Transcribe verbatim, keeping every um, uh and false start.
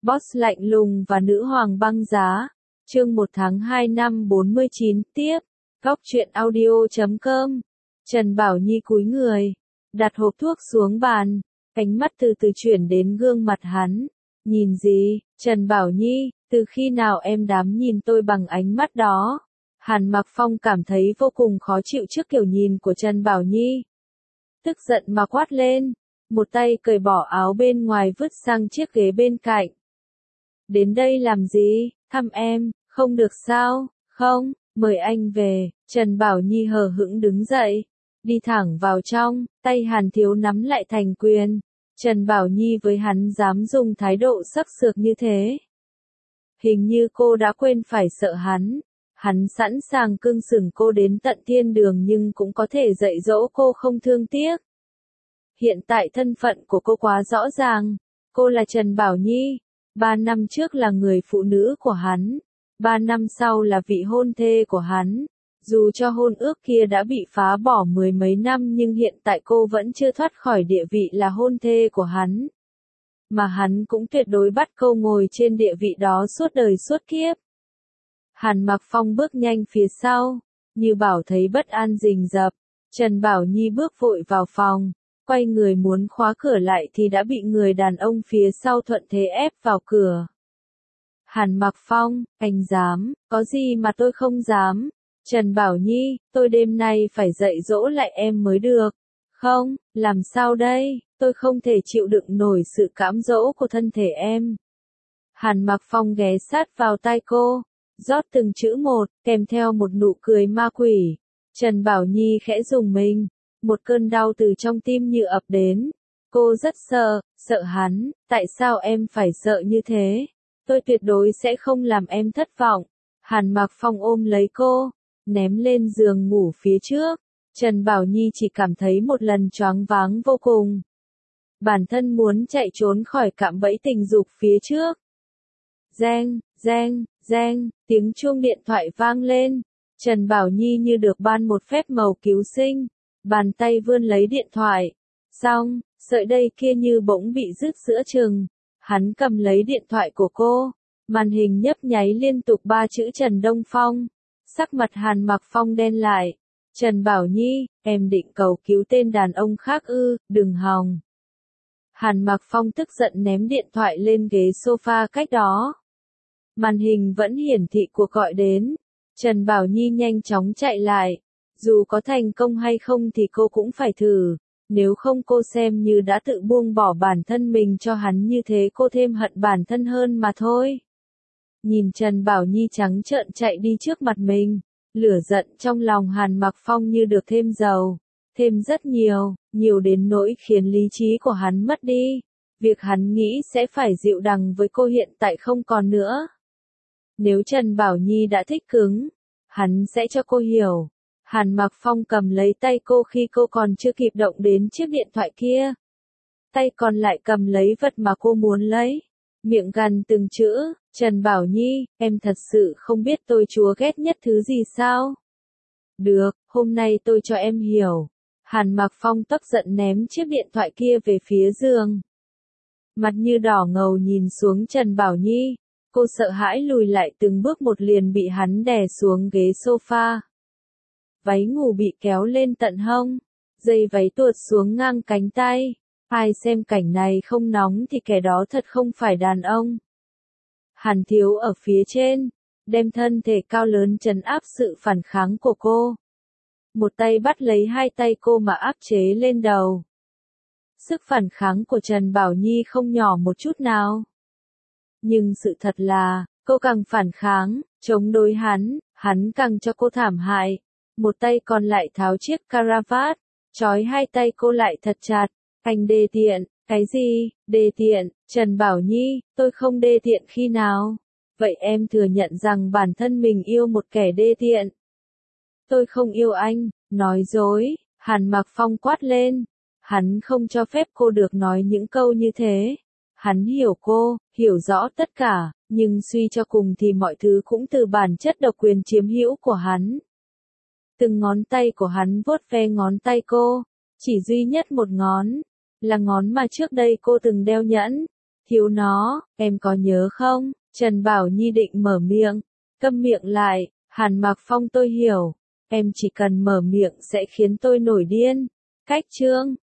Boss lạnh lùng và nữ hoàng băng giá. Chương một tháng hai năm bốn mươi chín tiếp. Góc truyện audio chấm com. Trần Bảo Nhi cúi người, đặt hộp thuốc xuống bàn, ánh mắt từ từ chuyển đến gương mặt hắn. Nhìn gì, Trần Bảo Nhi, từ khi nào em dám nhìn tôi bằng ánh mắt đó? Hàn Mặc Phong cảm thấy vô cùng khó chịu trước kiểu nhìn của Trần Bảo Nhi. Tức giận mà quát lên, một tay cởi bỏ áo bên ngoài vứt sang chiếc ghế bên cạnh. Đến đây làm gì, thăm em, không được sao, không, mời anh về. Trần Bảo Nhi hờ hững đứng dậy, đi thẳng vào trong, tay Hàn Thiếu nắm lại thành quyền. Trần Bảo Nhi với hắn dám dùng thái độ sắc sược như thế. Hình như cô đã quên phải sợ hắn. Hắn sẵn sàng cưng sừng cô đến tận thiên đường nhưng cũng có thể dạy dỗ cô không thương tiếc. Hiện tại thân phận của cô quá rõ ràng. Cô là Trần Bảo Nhi. Ba năm trước là người phụ nữ của hắn. Ba năm sau là vị hôn thê của hắn. Dù cho hôn ước kia đã bị phá bỏ mười mấy năm nhưng hiện tại cô vẫn chưa thoát khỏi địa vị là hôn thê của hắn. Mà hắn cũng tuyệt đối bắt cô ngồi trên địa vị đó suốt đời suốt kiếp. Hàn Mặc Phong bước nhanh phía sau, như bảo thấy bất an rình rập. Trần Bảo Nhi bước vội vào phòng, quay người muốn khóa cửa lại thì đã bị người đàn ông phía sau thuận thế ép vào cửa. Hàn Mặc Phong, anh dám, có gì mà tôi không dám. Trần Bảo Nhi, tôi đêm nay phải dạy dỗ lại em mới được. Không, làm sao đây, tôi không thể chịu đựng nổi sự cám dỗ của thân thể em. Hàn Mặc Phong ghé sát vào tai cô, rót từng chữ một, kèm theo một nụ cười ma quỷ. Trần Bảo Nhi khẽ rùng mình, một cơn đau từ trong tim như ập đến. Cô rất sợ, sợ hắn, tại sao em phải sợ như thế? Tôi tuyệt đối sẽ không làm em thất vọng. Hàn Mặc Phong ôm lấy cô, ném lên giường ngủ phía trước. Trần Bảo Nhi chỉ cảm thấy một lần choáng váng vô cùng. Bản thân muốn chạy trốn khỏi cạm bẫy tình dục phía trước. Reng, reng, reng, tiếng chuông điện thoại vang lên. Trần Bảo Nhi như được ban một phép màu cứu sinh. Bàn tay vươn lấy điện thoại. Xong, sợi dây kia như bỗng bị rứt giữa chừng. Hắn cầm lấy điện thoại của cô. Màn hình nhấp nháy liên tục ba chữ Trần Đông Phong. Sắc mặt Hàn Mặc Phong đen lại. Trần Bảo Nhi, em định cầu cứu tên đàn ông khác ư, đừng hòng. Hàn Mặc Phong tức giận ném điện thoại lên ghế sofa cách đó. Màn hình vẫn hiển thị cuộc gọi đến. Trần Bảo Nhi nhanh chóng chạy lại. Dù có thành công hay không thì cô cũng phải thử. Nếu không cô xem như đã tự buông bỏ bản thân mình cho hắn như thế cô thêm hận bản thân hơn mà thôi. Nhìn Trần Bảo Nhi trắng trợn chạy đi trước mặt mình. Lửa giận trong lòng Hàn Mặc Phong như được thêm dầu. Thêm rất nhiều, nhiều đến nỗi khiến lý trí của hắn mất đi. Việc hắn nghĩ sẽ phải dịu đằng với cô hiện tại không còn nữa. Nếu Trần Bảo Nhi đã thích cứng, hắn sẽ cho cô hiểu. Hàn Mặc Phong cầm lấy tay cô khi cô còn chưa kịp động đến chiếc điện thoại kia. Tay còn lại cầm lấy vật mà cô muốn lấy. Miệng gằn từng chữ, Trần Bảo Nhi, em thật sự không biết tôi chúa ghét nhất thứ gì sao? Được, hôm nay tôi cho em hiểu. Hàn Mặc Phong tức giận ném chiếc điện thoại kia về phía giường. Mặt như đỏ ngầu nhìn xuống Trần Bảo Nhi. Cô sợ hãi lùi lại từng bước một liền bị hắn đè xuống ghế sofa. Váy ngủ bị kéo lên tận hông. Dây váy tuột xuống ngang cánh tay. Ai xem cảnh này không nóng thì kẻ đó thật không phải đàn ông. Hàn Thiếu ở phía trên, đem thân thể cao lớn trấn áp sự phản kháng của cô. Một tay bắt lấy hai tay cô mà áp chế lên đầu. Sức phản kháng của Trần Bảo Nhi không nhỏ một chút nào. Nhưng sự thật là, cô càng phản kháng, chống đối hắn, hắn càng cho cô thảm hại. Một tay còn lại tháo chiếc caravat, trói hai tay cô lại thật chặt. Anh đê tiện, cái gì, đê tiện, Trần Bảo Nhi, tôi không đê tiện khi nào? Vậy em thừa nhận rằng bản thân mình yêu một kẻ đê tiện. Tôi không yêu anh, nói dối, Hàn Mặc Phong quát lên. Hắn không cho phép cô được nói những câu như thế. Hắn hiểu cô, hiểu rõ tất cả, nhưng suy cho cùng thì mọi thứ cũng từ bản chất độc quyền chiếm hữu của hắn. Từng ngón tay của hắn vuốt ve ngón tay cô, chỉ duy nhất một ngón, là ngón mà trước đây cô từng đeo nhẫn. Thiếu nó, em có nhớ không? Trần Bảo Nhi định mở miệng. Câm miệng lại, Hàn Mạc Phong tôi hiểu. Em chỉ cần mở miệng sẽ khiến tôi nổi điên. Cách chương